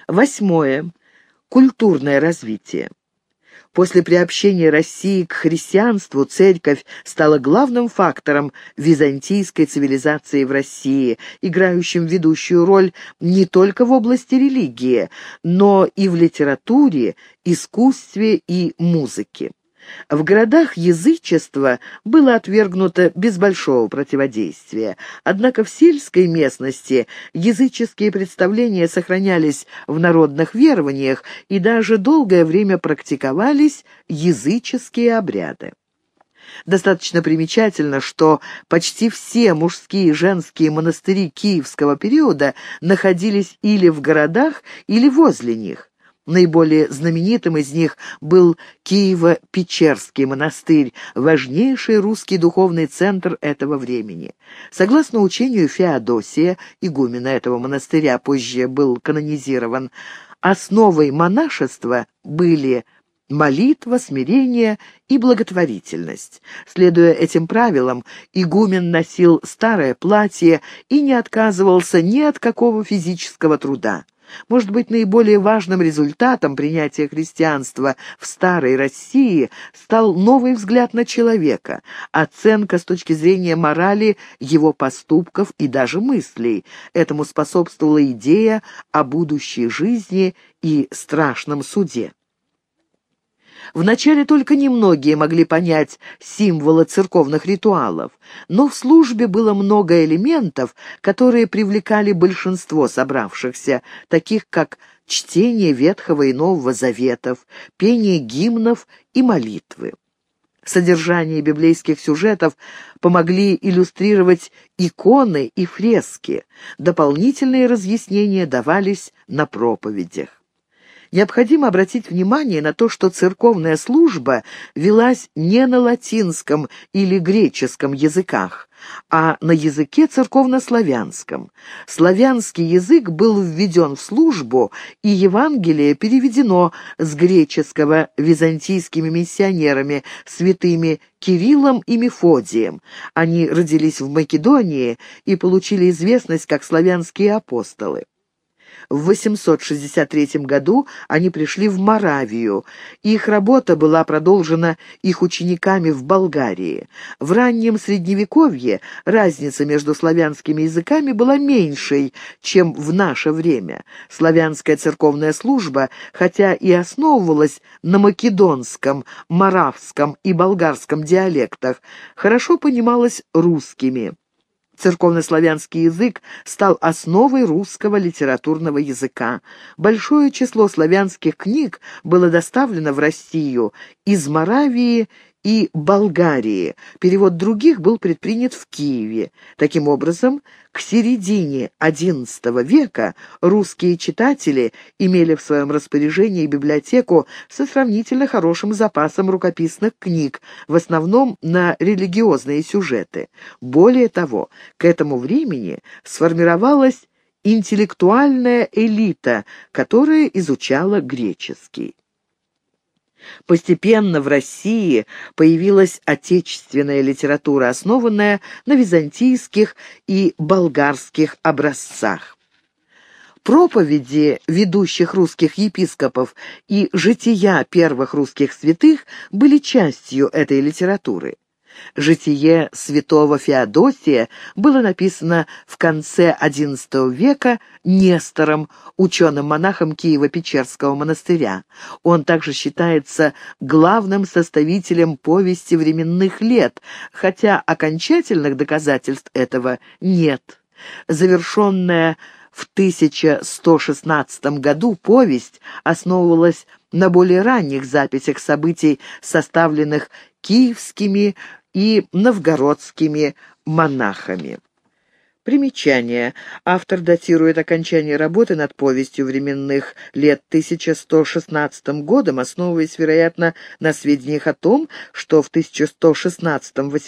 Восьмое. Культурное развитие. После приобщения России к христианству церковь стала главным фактором византийской цивилизации в России, играющим ведущую роль не только в области религии, но и в литературе, искусстве и музыке. В городах язычество было отвергнуто без большого противодействия, однако в сельской местности языческие представления сохранялись в народных верованиях и даже долгое время практиковались языческие обряды. Достаточно примечательно, что почти все мужские и женские монастыри киевского периода находились или в городах, или возле них. Наиболее знаменитым из них был Киево-Печерский монастырь, важнейший русский духовный центр этого времени. Согласно учению Феодосия, игумена этого монастыря, позже был канонизирован, основой монашества были молитва, смирение и благотворительность. Следуя этим правилам, игумен носил старое платье и не отказывался ни от какого физического труда. Может быть, наиболее важным результатом принятия христианства в старой России стал новый взгляд на человека, оценка с точки зрения морали его поступков и даже мыслей. Этому способствовала идея о будущей жизни и страшном суде. Вначале только немногие могли понять символы церковных ритуалов, но в службе было много элементов, которые привлекали большинство собравшихся, таких как чтение Ветхого и Нового Заветов, пение гимнов и молитвы. Содержание библейских сюжетов помогли иллюстрировать иконы и фрески, дополнительные разъяснения давались на проповедях. Необходимо обратить внимание на то, что церковная служба велась не на латинском или греческом языках, а на языке церковнославянском. Славянский язык был введен в службу, и Евангелие переведено с греческого византийскими миссионерами, святыми Кириллом и Мефодием. Они родились в Македонии и получили известность как славянские апостолы. В 863 году они пришли в Моравию. Их работа была продолжена их учениками в Болгарии. В раннем Средневековье разница между славянскими языками была меньшей, чем в наше время. Славянская церковная служба, хотя и основывалась на македонском, моравском и болгарском диалектах, хорошо понималась русскими. Церковнославянский язык стал основой русского литературного языка. Большое число славянских книг было доставлено в Россию из Моравии и Болгарии. Перевод других был предпринят в Киеве. Таким образом, к середине XI века русские читатели имели в своем распоряжении библиотеку со сравнительно хорошим запасом рукописных книг, в основном на религиозные сюжеты. Более того, к этому времени сформировалась интеллектуальная элита, которая изучала греческий. Постепенно в России появилась отечественная литература, основанная на византийских и болгарских образцах. Проповеди ведущих русских епископов и жития первых русских святых были частью этой литературы. Житие святого Феодосия было написано в конце XI века Нестором, ученым-монахом Киево-Печерского монастыря. Он также считается главным составителем повести временных лет, хотя окончательных доказательств этого нет. Завершенная в 1116 году повесть основывалась на более ранних записях событий, составленных киевскими и новгородскими монахами. Примечание. Автор датирует окончание работы над повестью временных лет 1116 годом, основываясь, вероятно, на сведениях о том, что в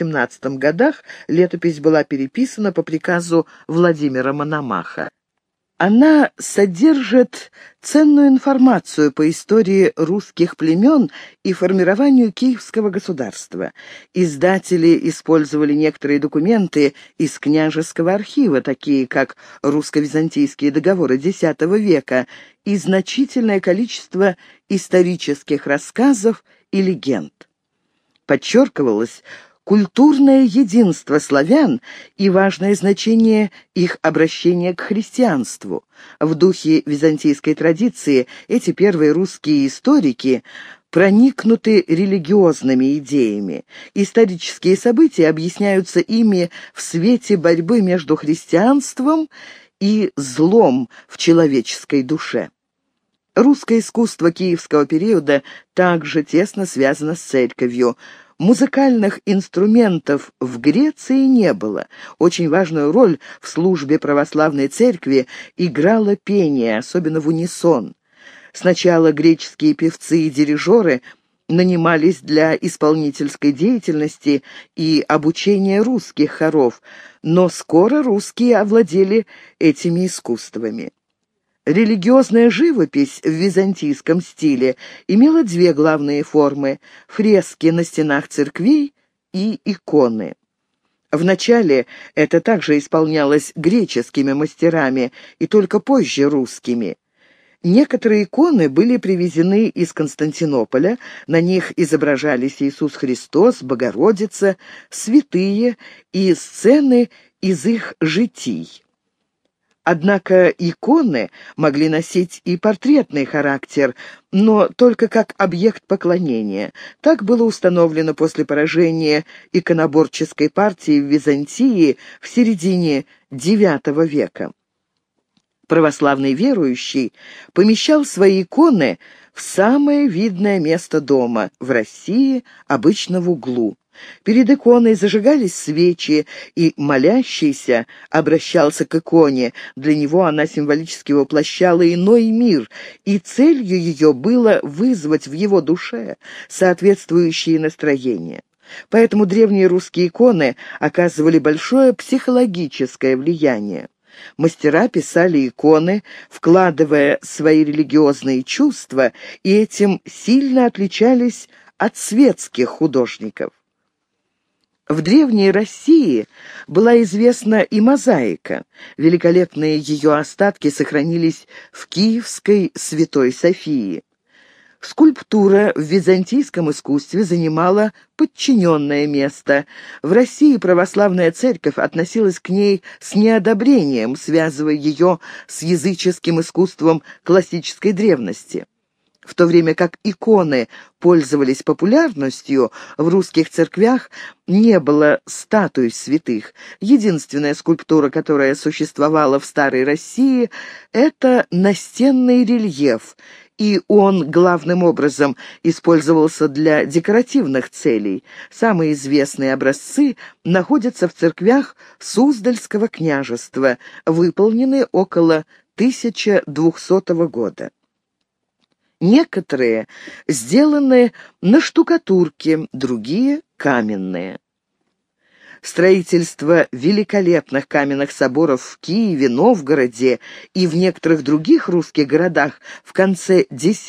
1116-18 годах летопись была переписана по приказу Владимира Мономаха. Она содержит ценную информацию по истории русских племен и формированию Киевского государства. Издатели использовали некоторые документы из княжеского архива, такие как русско-византийские договоры X века, и значительное количество исторических рассказов и легенд. Подчеркивалось культурное единство славян и важное значение их обращения к христианству. В духе византийской традиции эти первые русские историки проникнуты религиозными идеями. Исторические события объясняются ими в свете борьбы между христианством и злом в человеческой душе. Русское искусство киевского периода также тесно связано с церковью. Музыкальных инструментов в Греции не было. Очень важную роль в службе православной церкви играло пение, особенно в унисон. Сначала греческие певцы и дирижеры нанимались для исполнительской деятельности и обучения русских хоров, но скоро русские овладели этими искусствами. Религиозная живопись в византийском стиле имела две главные формы – фрески на стенах церквей и иконы. Вначале это также исполнялось греческими мастерами и только позже русскими. Некоторые иконы были привезены из Константинополя, на них изображались Иисус Христос, Богородица, святые и сцены из их житий. Однако иконы могли носить и портретный характер, но только как объект поклонения. Так было установлено после поражения иконоборческой партии в Византии в середине IX века. Православный верующий помещал свои иконы в самое видное место дома, в России обычно в углу. Перед иконой зажигались свечи, и молящийся обращался к иконе. Для него она символически воплощала иной мир, и целью ее было вызвать в его душе соответствующие настроения. Поэтому древние русские иконы оказывали большое психологическое влияние. Мастера писали иконы, вкладывая свои религиозные чувства, и этим сильно отличались от светских художников. В Древней России была известна и мозаика. Великолепные ее остатки сохранились в Киевской Святой Софии. Скульптура в византийском искусстве занимала подчиненное место. В России православная церковь относилась к ней с неодобрением, связывая ее с языческим искусством классической древности. В то время как иконы пользовались популярностью, в русских церквях не было статуй святых. Единственная скульптура, которая существовала в Старой России, это настенный рельеф, и он главным образом использовался для декоративных целей. Самые известные образцы находятся в церквях Суздальского княжества, выполнены около 1200 года. Некоторые сделаны на штукатурке, другие — каменные. Строительство великолепных каменных соборов в Киеве, Новгороде и в некоторых других русских городах в конце X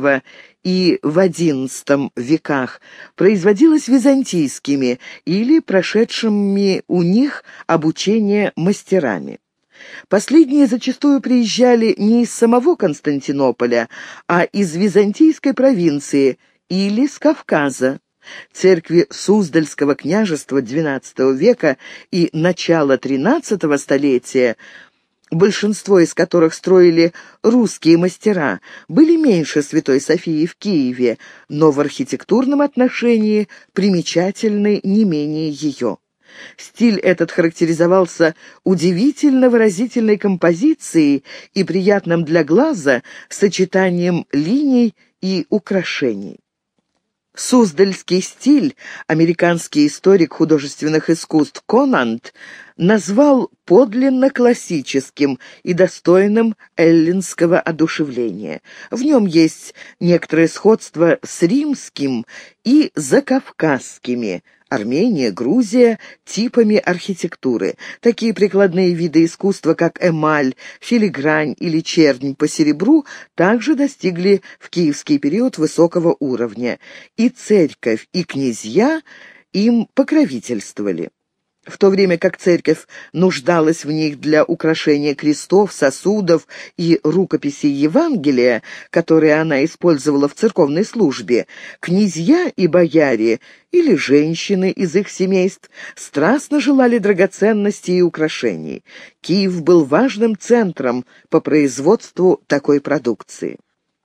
и в XI веках производилось византийскими или прошедшими у них обучение мастерами. Последние зачастую приезжали не из самого Константинополя, а из византийской провинции или с Кавказа. Церкви Суздальского княжества XII века и начала XIII столетия, большинство из которых строили русские мастера, были меньше Святой Софии в Киеве, но в архитектурном отношении примечательны не менее ее. Стиль этот характеризовался удивительно выразительной композицией и приятным для глаза сочетанием линий и украшений. Суздальский стиль американский историк художественных искусств Конант назвал подлинно классическим и достойным эллинского одушевления. В нем есть некоторое сходство с римским и закавказскими Армения, Грузия типами архитектуры. Такие прикладные виды искусства, как эмаль, филигрань или чернь по серебру, также достигли в киевский период высокого уровня. И церковь, и князья им покровительствовали. В то время как церковь нуждалась в них для украшения крестов, сосудов и рукописей Евангелия, которые она использовала в церковной службе, князья и бояре или женщины из их семейств страстно желали драгоценностей и украшений. Киев был важным центром по производству такой продукции.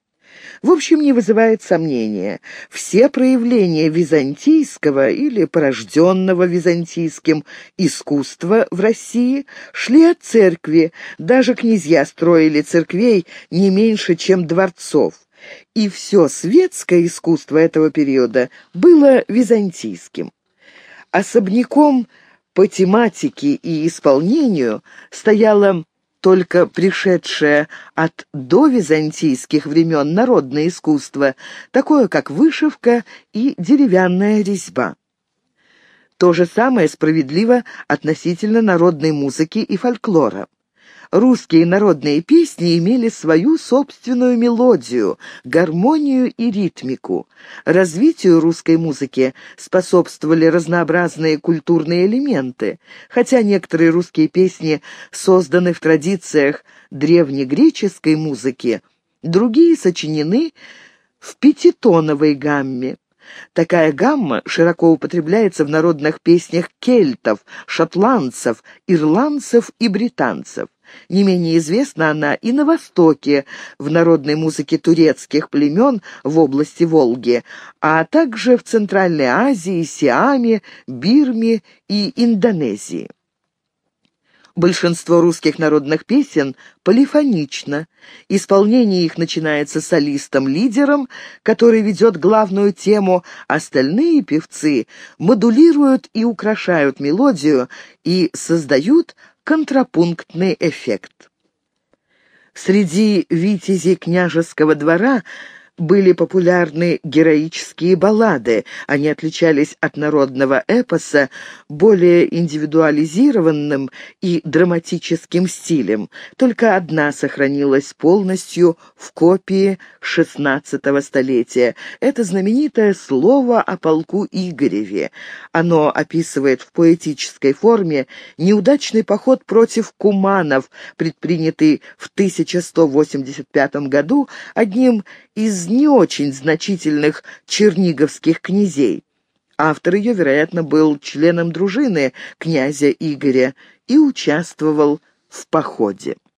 В общем, не вызывает сомнения, все проявления византийского или порожденного византийским искусства в России шли от церкви, даже князья строили церквей не меньше, чем дворцов. И все светское искусство этого периода было византийским. Особняком по тематике и исполнению стояла только пришедшее от довизантийских времен народное искусство, такое как вышивка и деревянная резьба. То же самое справедливо относительно народной музыки и фольклора. Русские народные песни имели свою собственную мелодию, гармонию и ритмику. Развитию русской музыки способствовали разнообразные культурные элементы. Хотя некоторые русские песни созданы в традициях древнегреческой музыки, другие сочинены в пятитоновой гамме. Такая гамма широко употребляется в народных песнях кельтов, шотландцев, ирландцев и британцев. Не менее известна она и на Востоке, в народной музыке турецких племен в области Волги, а также в Центральной Азии, Сиаме, Бирме и Индонезии. Большинство русских народных песен полифонично. Исполнение их начинается солистом-лидером, который ведет главную тему, остальные певцы модулируют и украшают мелодию и создают контрапунктный эффект. Среди витязей княжеского двора были популярны героические баллады. Они отличались от народного эпоса более индивидуализированным и драматическим стилем. Только одна сохранилась полностью в копии XVI столетия. Это знаменитое «Слово о полку Игореве». Оно описывает в поэтической форме неудачный поход против куманов, предпринятый в 1185 году одним из не очень значительных черниговских князей. Автор ее, вероятно, был членом дружины князя Игоря и участвовал в походе.